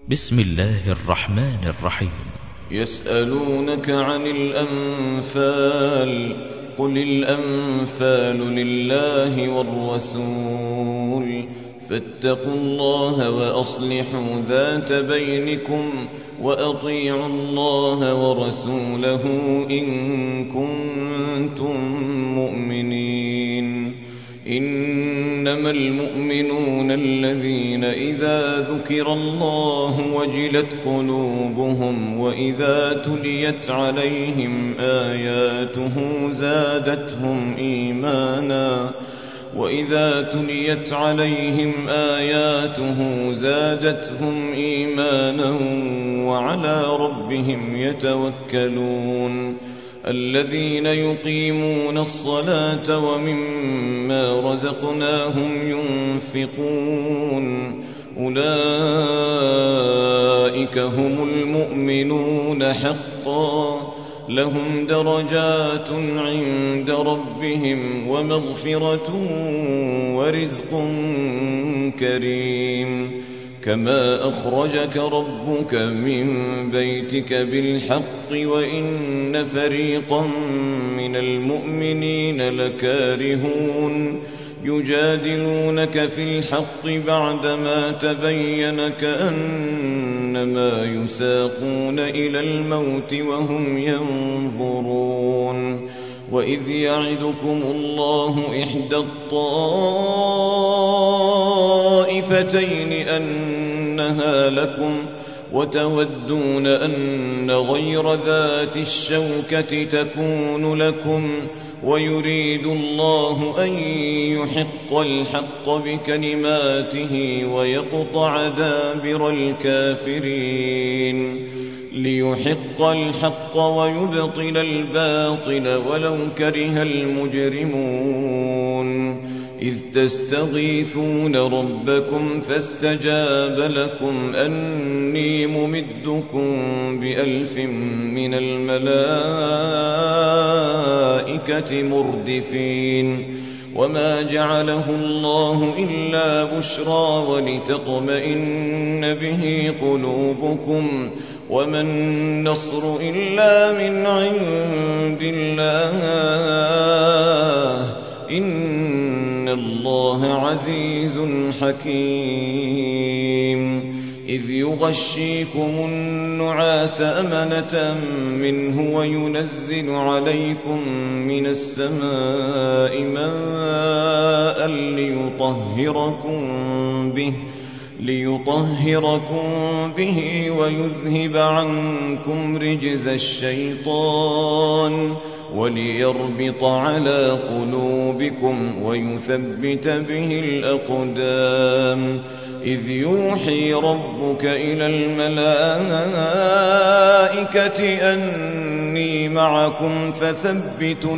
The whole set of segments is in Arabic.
بسم الله الرحمن الرحيم. يسألونك عن الأنفال، قل الأنفال لله والرسول، فاتقوا الله وأصلحوا ذات بينكم، وأطيعوا الله ورسوله إن كنتم مؤمنين. إنما المؤمنون الذين إذا ذكر الله وجلت قلوبهم، وإذا تليت عليهم آياته زادتهم إيمانا وعلى ربهم يتوكلون. الذين يقيمون الصلاة ومما رزقناهم ينفقون، أولئك هم المؤمنون حقا، لهم درجات عند ربهم ومغفرة ورزق كريم. كما أخرجك ربك من بيتك بالحق وإن فريقا من المؤمنين لكارهون. يجادلونك في الحق بعدما تبين كأنما يساقون إلى الموت وهم ينظرون. وإذ يعدكم الله إحدى الطائفتين أنها لكم، وتودون أن غير ذات الشوكة تكون لكم، ويريد الله أن يحق الحق بكلماته ويقطع دابر الكافرين، ليحق الحق ويبطل الباطل ولو كره المجرمون. إذ تستغيثون ربكم فاستجاب لكم أني ممدكم ب1000 من الملائكة مردفين. وما جعله الله إلا بشرى ولتطمئن به قلوبكم، وما النصر إلا من عند الله، إن الله عزيز حكيم. إذ يغشيكم النعاس أمنة منه وينزل عليكم من السماء ماء ليطهركم به ويذهب عنكم رجز الشيطان، وليربط على قلوبكم ويثبت به الأقدام. إذ يوحي ربك إلى الملائكة أني معكم فثبتوا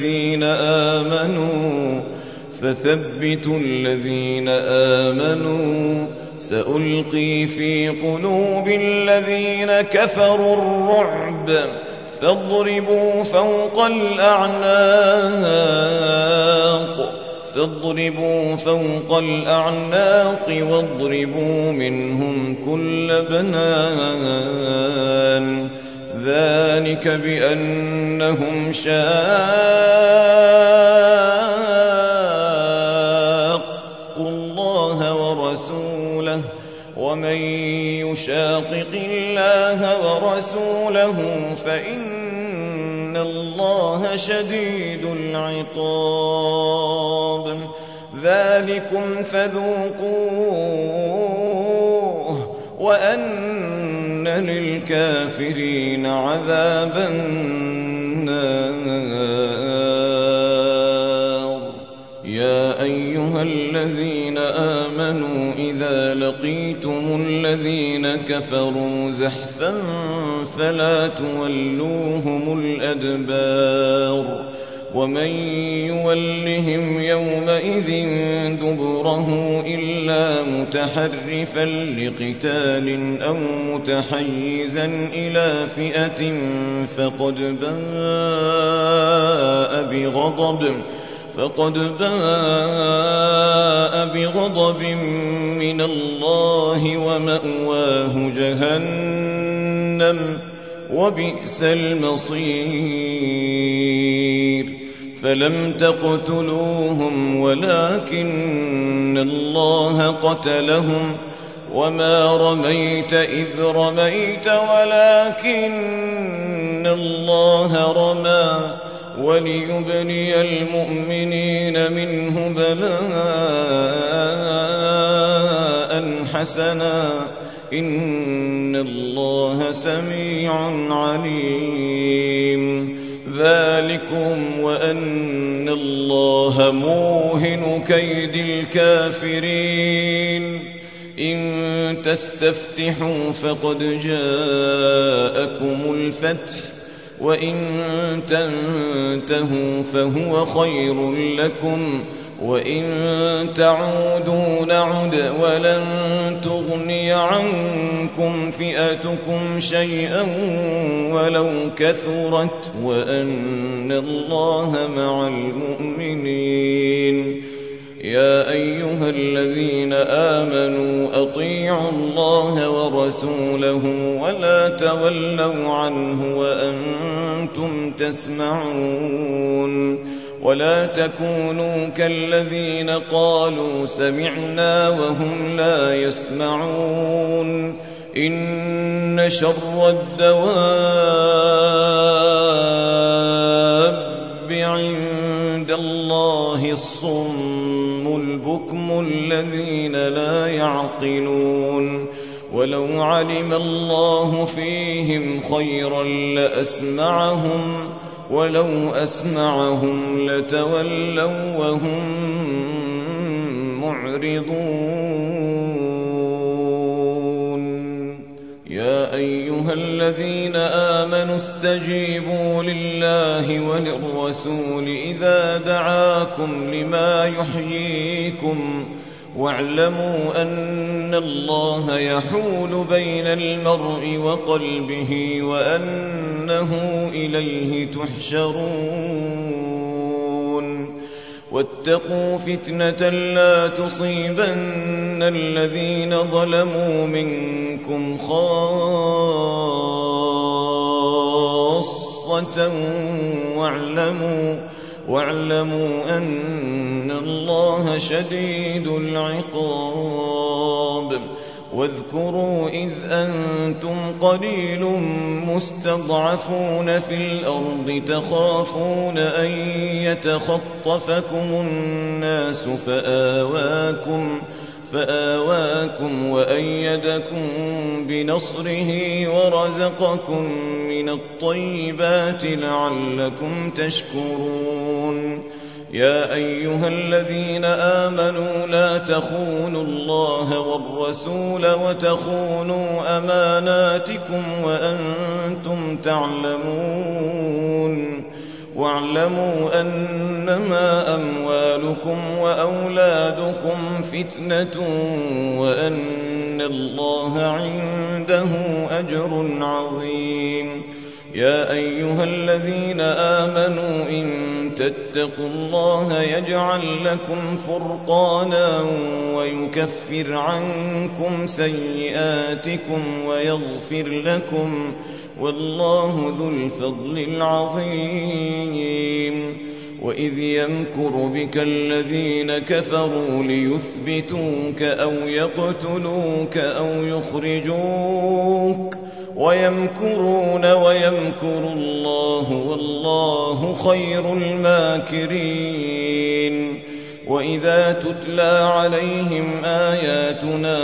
الذين آمنوا سألقي في قلوب الذين كفروا الرعب، فاضربوا فوق الأعناق واضربوا منهم كل بنان. ذلك بأنهم شاقوا الله ورسوله، ومن يشاقق الله ورسوله فإن الله شديد العقاب. ذلكم فذوقوه وأن للكافرين عذاب النار. يا أيها الذين آمنوا إذا لقيتم الذين كفروا زحفا فلا تولوهم الأدبار، ومن يولهم يومئذ دبره إلا متحرفا لقتال أو متحيزا إلى فئة فقد باء فقد باء بغضب من الله ومأواه جهنم وبئس المصير فلم تقتلوهم ولكن الله قتلهم وما رميت إذ رميت ولكن الله رمى وليبني المؤمنين منه بلاء حسنا إن الله سميع عليم ذلكم وأن الله موهن كيد الكافرين إن تستفتحوا فقد جاءكم الفتح وإن تنتهوا فهو خير لكم وإن تعودوا نعد ولن تغني عنكم فئتكم شيئا ولو كثرت وأن الله مع المؤمنين يا أيها الذين آمنوا أطيعوا الله ورسوله ولا تولوا عنه وأنتم تسمعون ولا تكونوا كالذين قالوا سمعنا وهم لا يسمعون إن شر الدواب عند الله الصم البكم الذين لا يعقلون ولو علم الله فيهم خيرا لأسمعهم ولو أسمعهم لتولوا وهم معرضون يا أيها الذين آمنوا استجيبوا لله وللرسول إذا دعاكم لما يحييكم واعلموا أن الله يحول بين المرء وقلبه وأنه إليه تحشرون واتقوا فتنة لا تصيبن الذين ظلموا منكم خاصة واعلموا أن الله شديد العقاب واذكروا إذ أنتم قليل مستضعفون في الأرض تخافون أن يتخطفكم الناس فآواكم وأيدكم بنصره ورزقكم من الطيبات لعلكم تشكرون يا أيها الذين آمنوا لا تخونوا الله والرسول وتخونوا أماناتكم وأنتم تعلمون واعلموا أنما أموالكم وأولادكم فتنة وأن الله عنده أجر عظيم يا أيها الذين آمنوا إن تتقوا الله يجعل لكم فرقانا ويكفر عنكم سيئاتكم ويغفر لكم والله ذو الفضل العظيم وإذ يمكر بك الذين كفروا ليثبتوك أو يقتلوك أو يخرجوك ويمكرون ويمكر الله والله خير الماكرين وإذا تتلى عليهم آياتنا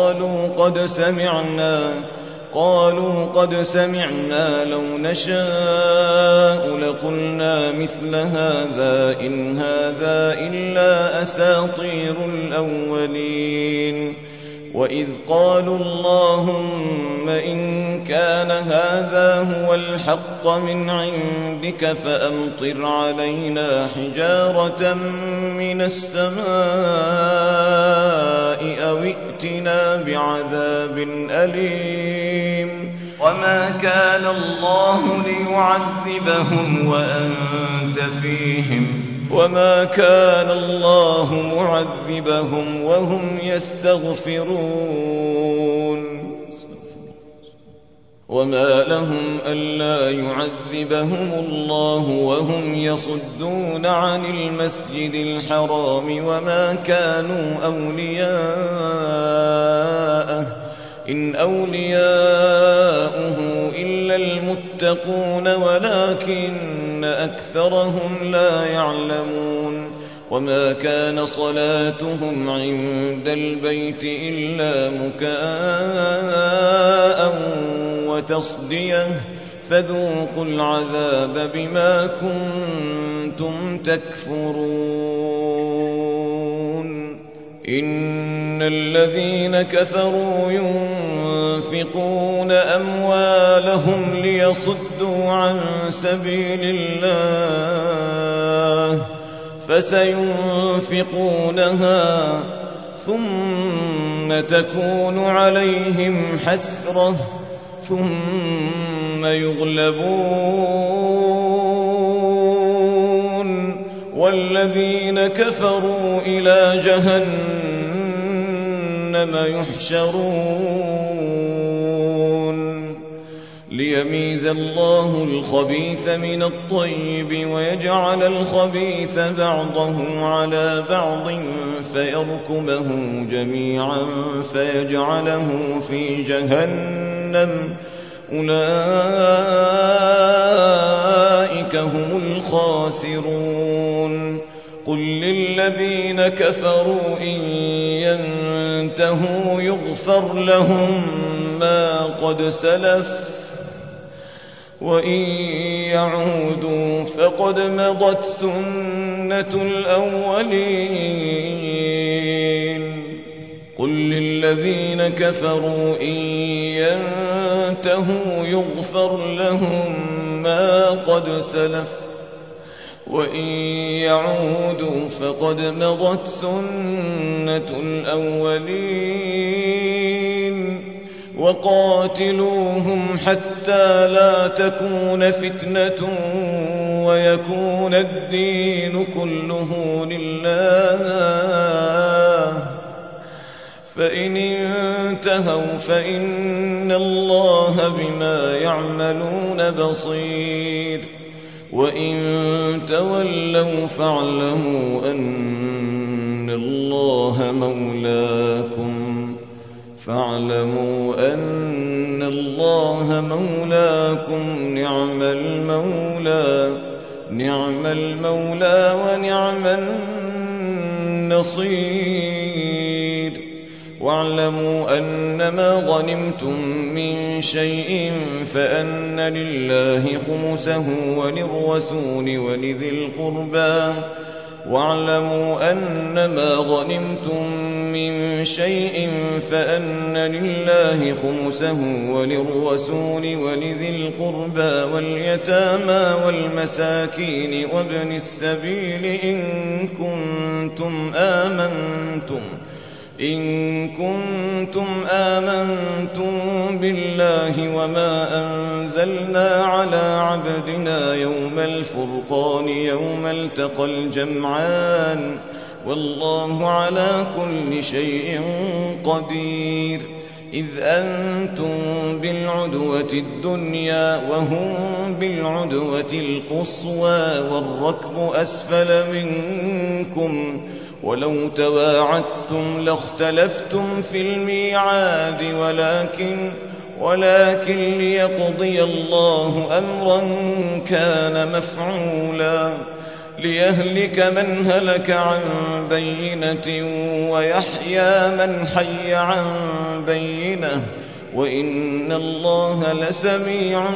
قالوا قد سمعنا لو نشاء لقلنا مثل هذا إن هذا إلا أساطير الأولين وإذ قالوا اللهم إن كان هذا هو الحق من عندك فأمطر علينا حجارة من السماء أو ائتنا بعذاب أليم وما كان الله ليعذبهم وأنت فيهم وما كان الله معذبهم وهم يستغفرون وما لهم ألا يعذبهم الله وهم يصدون عن المسجد الحرام وما كانوا أولياءه إن أولياؤه إلا المتقون ولكن أكثرهم لا يعلمون وما كان صلاتهم عند البيت إلا مكاء وتصدية فذوقوا العذاب بما كنتم تكفرون إن الذين كفروا ينفقون أموالهم ليصدوا عن سبيل الله فسينفقونها ثم تكون عليهم حسرة ثم يغلبون والذين كفروا إلى جهنم يحشرون ليميز الله الخبيث من الطيب ويجعل الخبيث بعضه على بعض فيركمه جميعا فيجعله في جهنم أولئك هم الخاسرون قل للذين كفروا إن ينتهوا يغفر لهم ما قد سلف وإن يعودوا فقد مضت سنة الأولين قل للذين كفروا إن ينتهوا يغفر لهم ما قد سلف وإن يعودوا فقد مضت سنة الأولين وقاتلوهم حتى لا تكون فتنة ويكون الدين كله لله فإن انتهوا فإن الله بما يعملون بصير وإن تولوا فاعلموا أن الله مولاكم نعم المولى ونعم النصير واعلموا أنما غنمتم من شيء فأن لله خمسه وللرسول ولذي القربى واعلموا أنما غنمتم من شيء فأن لله خمسه وللرسول ولذي القربى واليتامى والمساكين وابن السبيل إن كنتم آمنتم بالله وما أنزلنا على عبدنا يوم الفرقان يوم التقى الجمعان والله على كل شيء قدير إذ أنتم بالعدوة الدنيا وهم بالعدوة القصوى والركب أسفل منكم ولو تواعدتم لاختلفتم في الميعاد ولكن ليقضي الله أمرا كان مفعولا ليهلك من هلك عن بينة ويحيى من حي عن بينة وإن الله لسميع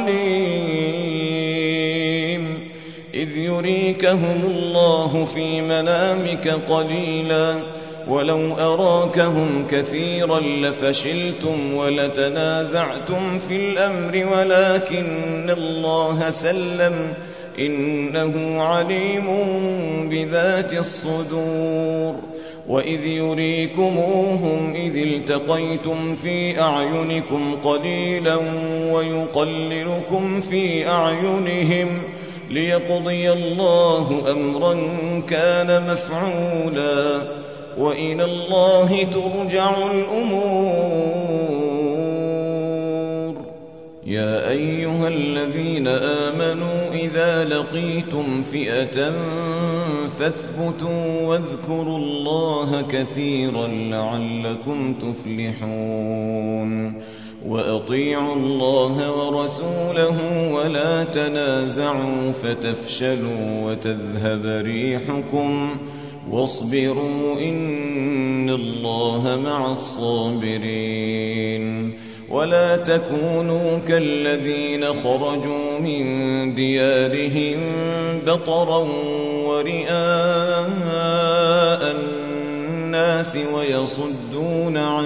عليم إذ يريكهم الله في منامك قليلا ولو أراكهم كثيرا لفشلتم ولتنازعتم في الأمر ولكن الله سلم إنه عليم بذات الصدور وإذ يريكموهم إذ التقيتم في أعينكم قليلا ويقللكم في أعينهم ليقضي الله أمرا كان مفعولا وإلى الله ترجع الأمور. يا أيها الذين آمنوا إذا لقيتم فئة فاثبتوا واذكروا الله كثيرا لعلكم تفلحون. وأطيعوا الله ورسوله ولا تنازعوا فتفشلوا وتذهب ريحكم واصبروا إن الله مع الصابرين. ولا تكونوا كالذين خرجوا من ديارهم بطرا ورئاء الناس ويصدون عن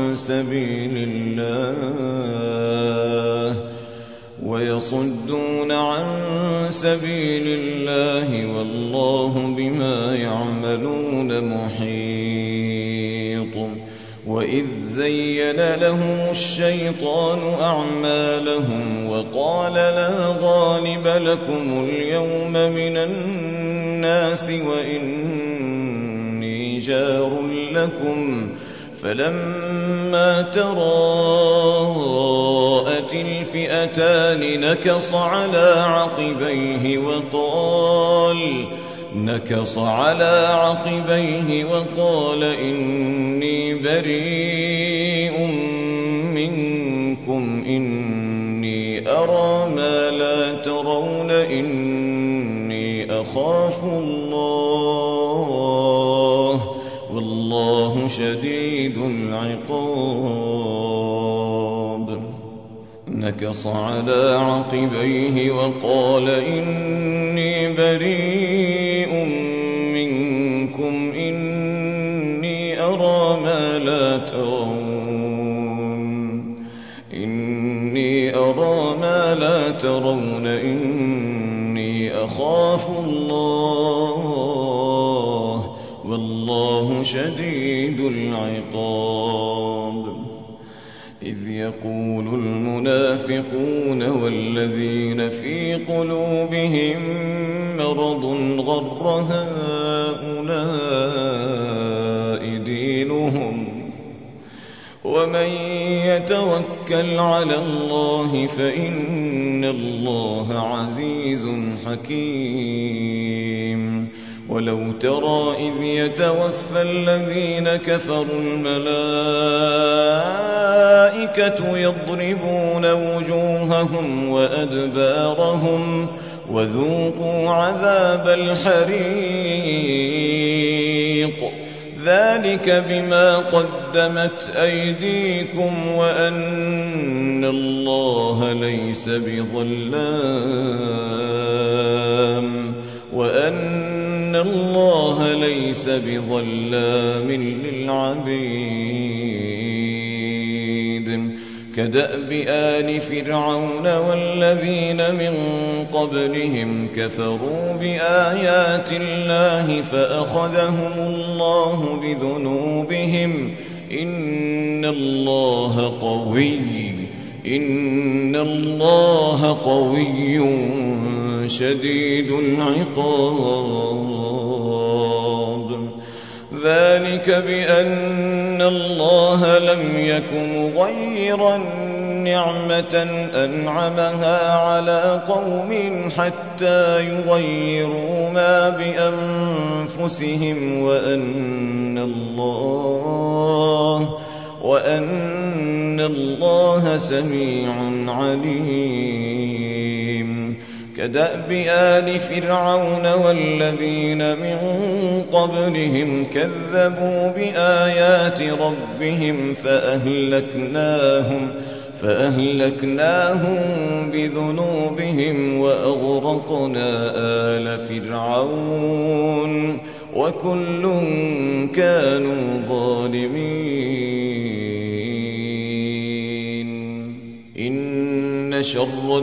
سبيل الله والله بما يعملون محيط. وإذ زين لهم الشيطان أعمالهم وقال لا غالب لكم اليوم من الناس وإني جار لكم فلما تراءت الفئتان نكص على عقبيه وقال إني بريء منكم إني أرى ما لا ترون إني أخاف الله والله شديد العقاب. نكص على عقبيه وقال إني بريء منكم إني أرى ما لا ترون إني أخاف الله والله شديد العقاب. إذ يقول المنافقون والذين في قلوبهم مرض غر هؤلاء دينهم ومن يتوكل على الله فإن الله عزيز حكيم. ولو ترى إذ يتوفى الذين كفروا الملائكة يضربون وجوههم وأدبارهم وذوقوا عذاب الحريق ذلك بما قدمت أيديكم وأن الله ليس بظلام للعبيد. كدأب آل فرعون والذين من قبلهم كفروا بآيات الله فأخذهم الله بذنوبهم إن الله قوي شديد العقاب. ذلك بأن الله لم يك مغيرا نعمة أنعمها على قوم حتى يغيروا ما بأنفسهم وأن الله سميع عليم. كدأب آل فرعون والذين من قبلهم كذبوا بآيات ربهم فأهلكناهم بذنوبهم وأغرقنا آل فرعون وكل كانوا ظالمين. إن شر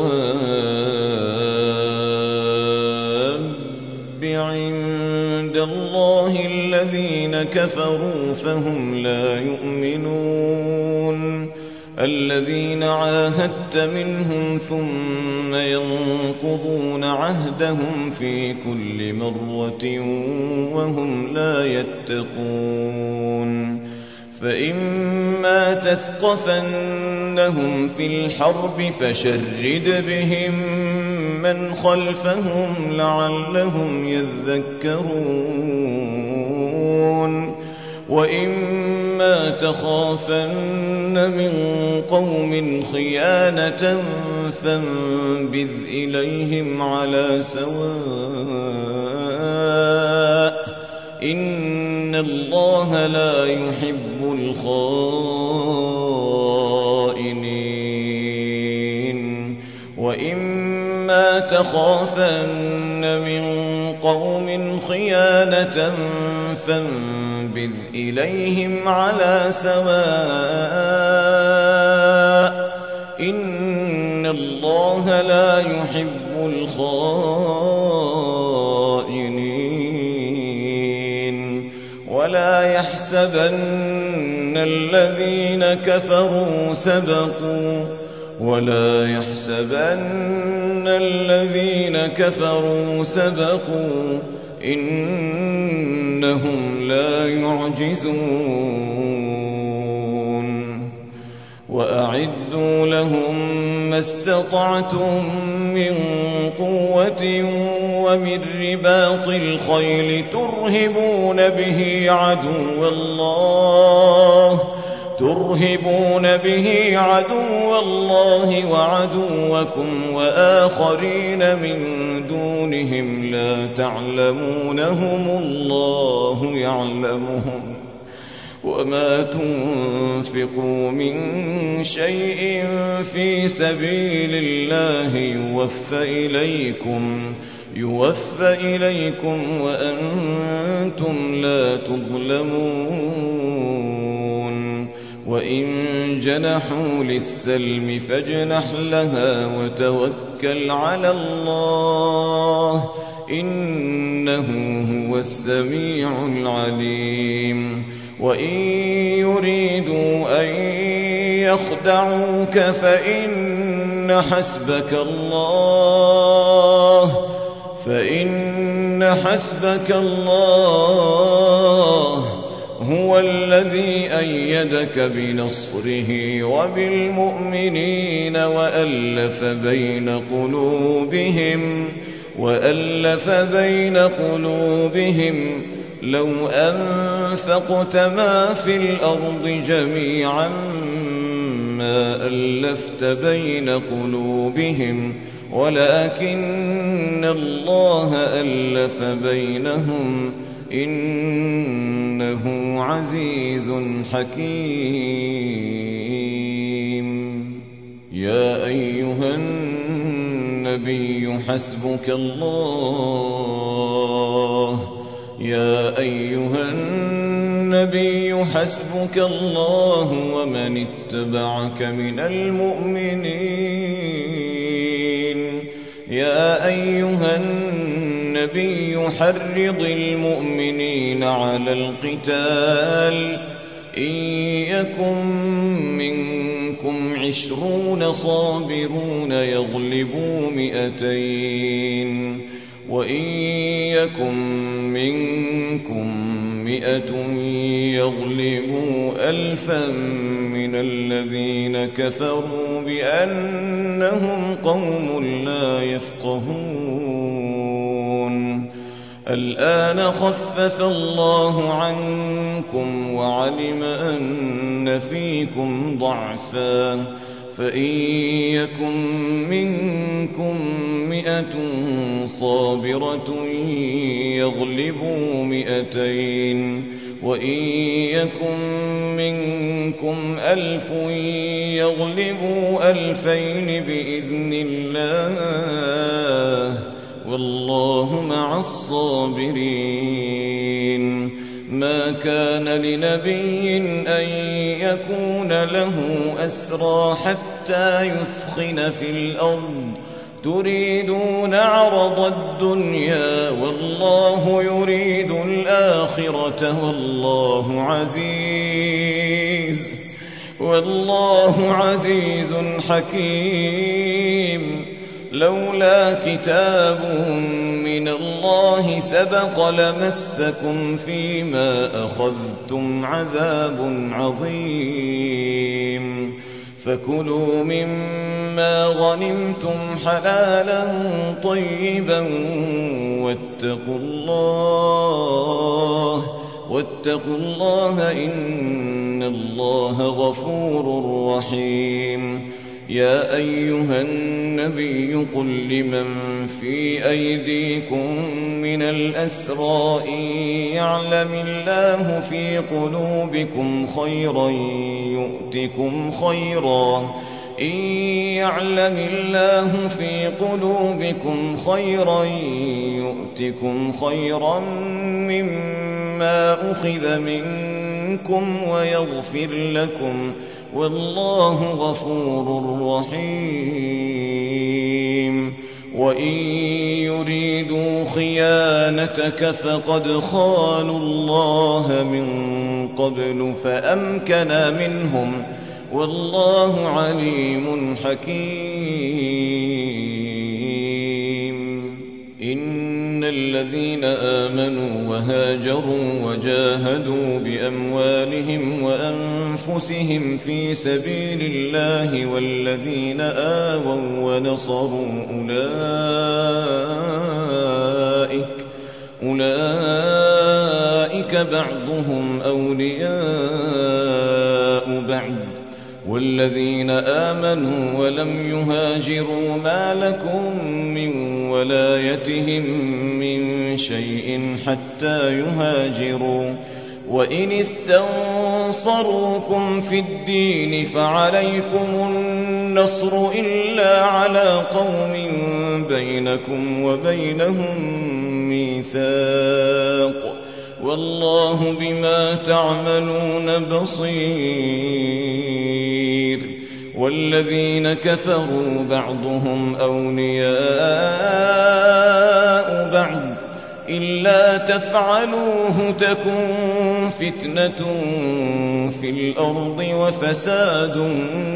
الدواب عند الله الذين كفروا فهم لا يؤمنون. الذين عاهدت منهم ثم ينقضون عهدهم في كل مرة وهم لا يتقون فإما تثقفنهم في الحرب فشرد بهم من خلفهم لعلهم يذكرون وإما تخافن من قوم خيانة فانبذ إليهم على سواء إن الله لا يحب الخائنين وإما تخافن من قوم خيانة فانبذ إليهم على سواء إن الله لا يحب الخائنين ولا يحسبن الذين كفروا سبقوا إنهم لا يعجزون وأعدوا لهم ما استطعتم من قوة ومن رباط الخيل ترهبون به عدو الله وعدوكم وآخرين من دونهم لا تعلمونهم الله يعلمهم وما تنفقوا من شيء في سبيل الله يوفى إليكم وأنتم لا تظلمون وإن جنحوا للسلم فاجنح لها وتوكل على الله إنه هو السميع العليم وإن يريدوا أن يخدعوك فإن حسبك الله هو الذي أيدك بنصره وبالمؤمنين وألف بين قلوبهم لو أنفقت ما في الأرض جميعا ما ألفت بين قلوبهم ولكن الله ألف بينهم إنه عزيز حكيم يا أيها النبي حسبك الله ومن اتبعك من المؤمنين يا أيها النبي حرض المؤمنين على القتال إن يكن منكم 20 صابرون يغلبوا 200 وإن يكن منكم 100 يغلبوا 1000 من الذين كفروا بأنهم قوم لا يفقهون الآن خفف الله عنكم وعلم أن فيكم ضعفا فإن يكن منكم 100 صابرة يغلبوا 200 وإن يكن منكم 1000 يغلبوا 2000 بإذن الله والله مع الصابرين ما كان لنبي أن يكون له أسرى حتى يثخن في الأرض تريدون عرض الدنيا والله يريد الآخرة والله عزيز حكيم. لولا كتاب من الله سبق لمسكم فيما أخذتم عذاب عظيم. فكلوا مما غنمتم حلالا طيبا واتقوا الله إن الله غفور رحيم. يا أيها النبي قل لمن في أيديكم من الأسرى إن يعلم الله في قلوبكم خيرا يؤتكم خيرا مما أخذ منكم ويغفر لكم والله غفور رحيم. وإن يريدوا خيانتك فقد خانوا الله من قبل فأمكن منهم والله عليم حكيم. إن الذين آمنوا وهاجروا وجاهدوا بأموالهم وأنفسهم في سبيل الله والذين آووا ونصروا أولئك بعضهم أولياء بعض والذين آمنوا ولم يهاجروا ما لكم من ولايتهم من شيء حتى يهاجروا. وإن استنصروكم في الدين فعليكم النصر إلا على قوم بينكم وبينهم ميثاق والله بما تعملون بصير. والذين كفروا بعضهم أولياء بعض إلا تفعلوه تكن فتنة في الأرض وفساد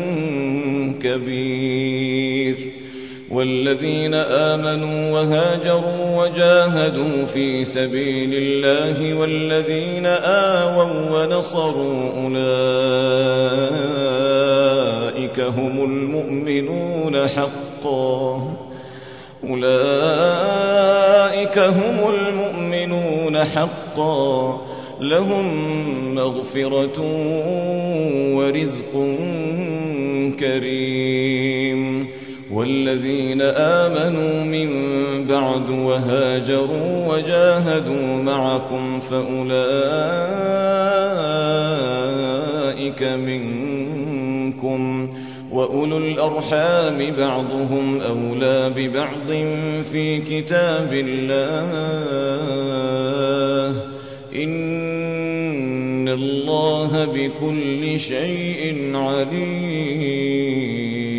كبير. والذين آمنوا وهاجروا وجاهدوا في سبيل الله والذين آووا ونصروا أولئك هم المؤمنون حقا لهم مغفرة ورزق كريم. والذين آمنوا من بعد وهاجروا وجاهدوا معكم فأولئك منكم وأولو الأرحام بعضهم أولى ببعض في كتاب الله إن الله بكل شيء عليم.